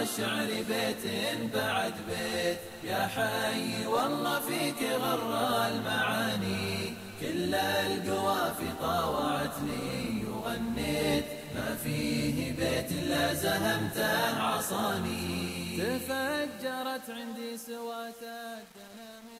الشعر بيت بعد بيت، يا حي والله فيك غر المعاني، كل القوافي طاوعتني وغنيت، ما فيه بيت إلا زهمته عصاني. تفجرت عندي سوات الدنا